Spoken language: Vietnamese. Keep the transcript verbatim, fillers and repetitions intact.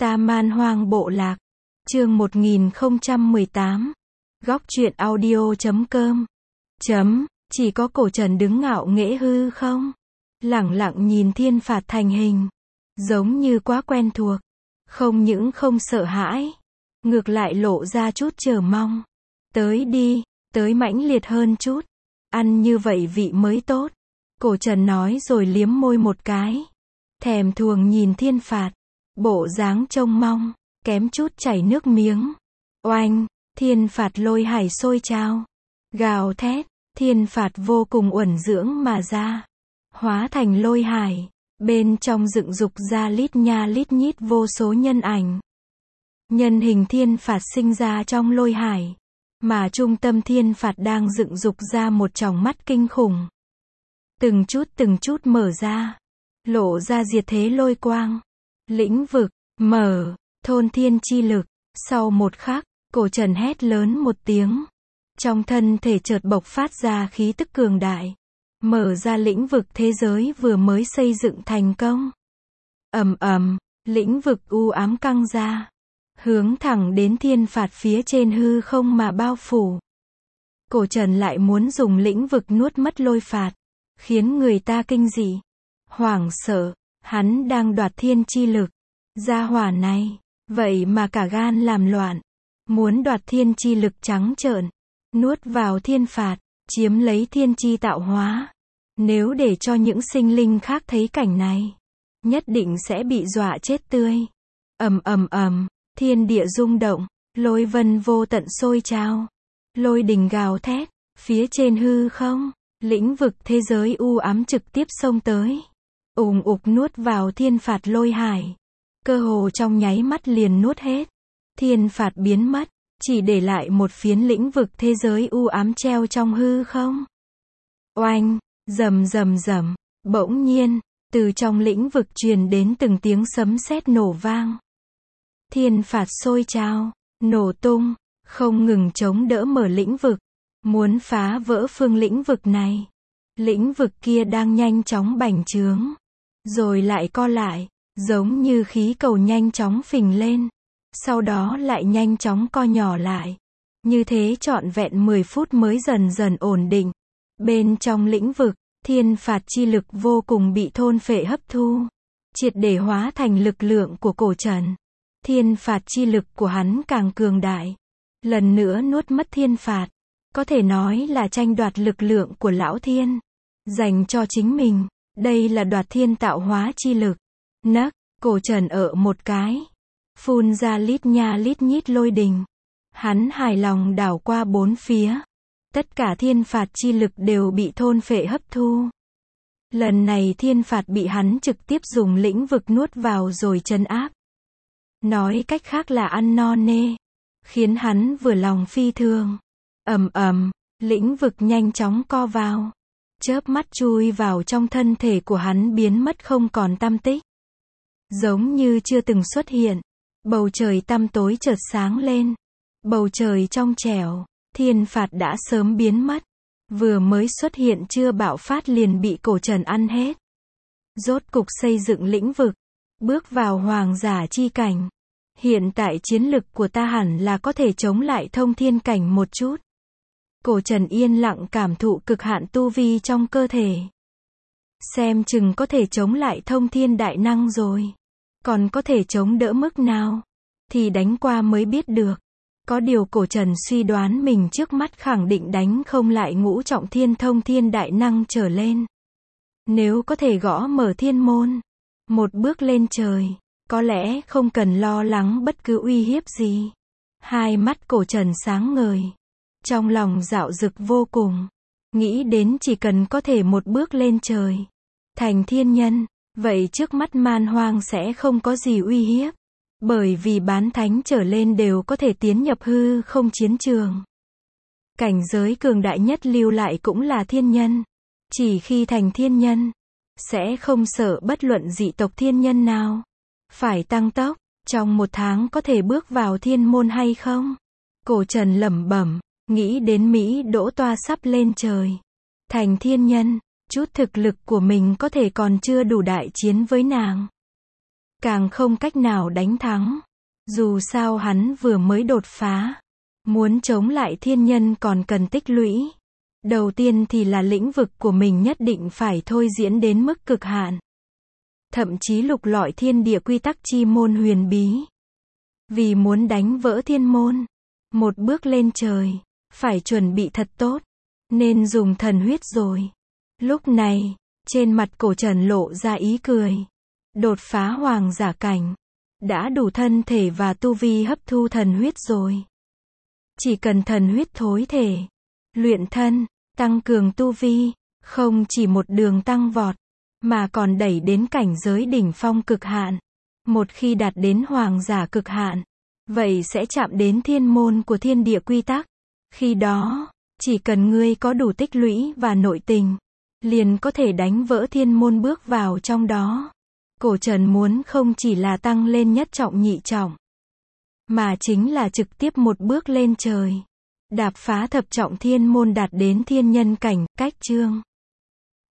Ta Man Hoang Bộ Lạc. Chương một nghìn không trăm mười tám. Góc truyện audio chấm com. Chấm, chỉ có cổ Trần đứng ngạo nghễ hư không? Lẳng lặng nhìn thiên phạt thành hình. Giống như quá quen thuộc. Không những không sợ hãi. Ngược lại lộ ra chút chờ mong. Tới đi, tới mãnh liệt hơn chút. Ăn như vậy vị mới tốt. Cổ Trần nói rồi liếm môi một cái. Thèm thuồng nhìn thiên phạt. Bộ dáng trông mong, kém chút chảy nước miếng. Oanh, thiên phạt lôi hải sôi trào. Gào thét, thiên phạt vô cùng uẩn dưỡng mà ra. Hóa thành lôi hải, bên trong dựng dục ra lít nha lít nhít vô số nhân ảnh. Nhân hình thiên phạt sinh ra trong lôi hải. Mà trung tâm thiên phạt đang dựng dục ra một tròng mắt kinh khủng. Từng chút từng chút mở ra. Lộ ra diệt thế lôi quang. Lĩnh vực, mở, thôn thiên chi lực. Sau một khắc, cổ Trần hét lớn một tiếng. Trong thân thể chợt bộc phát ra khí tức cường đại. Mở ra lĩnh vực thế giới vừa mới xây dựng thành công. Ầm ầm, lĩnh vực u ám căng ra. Hướng thẳng đến thiên phạt phía trên hư không mà bao phủ. Cổ Trần lại muốn dùng lĩnh vực nuốt mất lôi phạt. Khiến người ta kinh dị. Hoảng sợ. Hắn đang đoạt thiên chi lực. Gia hỏa này, vậy mà cả gan làm loạn. Muốn đoạt thiên chi lực trắng trợn. Nuốt vào thiên phạt, chiếm lấy thiên chi tạo hóa. Nếu để cho những sinh linh khác thấy cảnh này, nhất định sẽ bị dọa chết tươi. Ầm ầm ầm, thiên địa rung động, lôi vân vô tận sôi trào. Lôi đình gào thét, phía trên hư không, lĩnh vực thế giới u ám trực tiếp xông tới. Ùm ục nuốt vào thiên phạt lôi hải. Cơ hồ trong nháy mắt liền nuốt hết. Thiên phạt biến mất, chỉ để lại một phiến lĩnh vực thế giới u ám treo trong hư không. Oanh, rầm rầm rầm, bỗng nhiên, từ trong lĩnh vực truyền đến từng tiếng sấm sét nổ vang. Thiên phạt sôi trào, nổ tung, không ngừng chống đỡ mở lĩnh vực. Muốn phá vỡ phương lĩnh vực này. Lĩnh vực kia đang nhanh chóng bành trướng. Rồi lại co lại, giống như khí cầu nhanh chóng phình lên. Sau đó lại nhanh chóng co nhỏ lại. Như thế trọn vẹn mười phút mới dần dần ổn định. Bên trong lĩnh vực, thiên phạt chi lực vô cùng bị thôn phệ hấp thu. Triệt để hóa thành lực lượng của cổ Trần. Thiên phạt chi lực của hắn càng cường đại. Lần nữa nuốt mất thiên phạt. Có thể nói là tranh đoạt lực lượng của lão thiên. Dành cho chính mình. Đây là đoạt thiên tạo hóa chi lực. Nấc, cổ Trần ở một cái. Phun ra lít nha lít nhít lôi đình. Hắn hài lòng đảo qua bốn phía. Tất cả thiên phạt chi lực đều bị thôn phệ hấp thu. Lần này thiên phạt bị hắn trực tiếp dùng lĩnh vực nuốt vào rồi trấn áp. Nói cách khác là ăn no nê. Khiến hắn vừa lòng phi thường. Ầm ầm, lĩnh vực nhanh chóng co vào. Chớp mắt chui vào trong thân thể của hắn biến mất không còn tăm tích. Giống như chưa từng xuất hiện. Bầu trời tăm tối chợt sáng lên. Bầu trời trong trẻo, thiên phạt đã sớm biến mất. Vừa mới xuất hiện chưa bạo phát liền bị cổ Trần ăn hết. Rốt cục xây dựng lĩnh vực. Bước vào hoàng giả chi cảnh. Hiện tại chiến lực của ta hẳn là có thể chống lại thông thiên cảnh một chút. Cổ Trần yên lặng cảm thụ cực hạn tu vi trong cơ thể. Xem chừng có thể chống lại thông thiên đại năng rồi. Còn có thể chống đỡ mức nào? Thì đánh qua mới biết được. Có điều cổ Trần suy đoán mình trước mắt khẳng định đánh không lại ngũ trọng thiên thông thiên đại năng trở lên. Nếu có thể gõ mở thiên môn. Một bước lên trời. Có lẽ không cần lo lắng bất cứ uy hiếp gì. Hai mắt cổ Trần sáng ngời. Trong lòng dạo dực vô cùng. Nghĩ đến chỉ cần có thể một bước lên trời. Thành thiên nhân. Vậy trước mắt man hoang sẽ không có gì uy hiếp. Bởi vì bán thánh trở lên đều có thể tiến nhập hư không chiến trường. Cảnh giới cường đại nhất lưu lại cũng là thiên nhân. Chỉ khi thành thiên nhân. Sẽ không sợ bất luận dị tộc thiên nhân nào. Phải tăng tốc. Trong một tháng có thể bước vào thiên môn hay không? Cổ Trần lẩm bẩm. Nghĩ đến Mỹ Đỗ Toa sắp lên trời. Thành thiên nhân. Chút thực lực của mình có thể còn chưa đủ đại chiến với nàng. càng không cách nào đánh thắng. Dù sao hắn vừa mới đột phá. Muốn chống lại thiên nhân còn cần tích lũy. Đầu tiên thì là lĩnh vực của mình nhất định phải thôi diễn đến mức cực hạn. Thậm chí lục lọi thiên địa quy tắc chi môn huyền bí. Vì muốn đánh vỡ thiên môn, một bước lên trời, phải chuẩn bị thật tốt, nên dùng thần huyết rồi. Lúc này, trên mặt Cổ Trần lộ ra ý cười. Đột phá hoàng giả cảnh, đã đủ thân thể và tu vi hấp thu thần huyết rồi. Chỉ cần thần huyết thối thể, luyện thân, tăng cường tu vi, không chỉ một đường tăng vọt, mà còn đẩy đến cảnh giới đỉnh phong cực hạn. Một khi đạt đến hoàng giả cực hạn, vậy sẽ chạm đến thiên môn của thiên địa quy tắc. Khi đó, chỉ cần ngươi có đủ tích lũy và nội tình, liền có thể đánh vỡ thiên môn bước vào trong đó. Cổ Trần muốn không chỉ là tăng lên nhất trọng nhị trọng, mà chính là trực tiếp một bước lên trời. Đạp phá thập trọng thiên môn đạt đến thiên nhân cảnh. Cách chương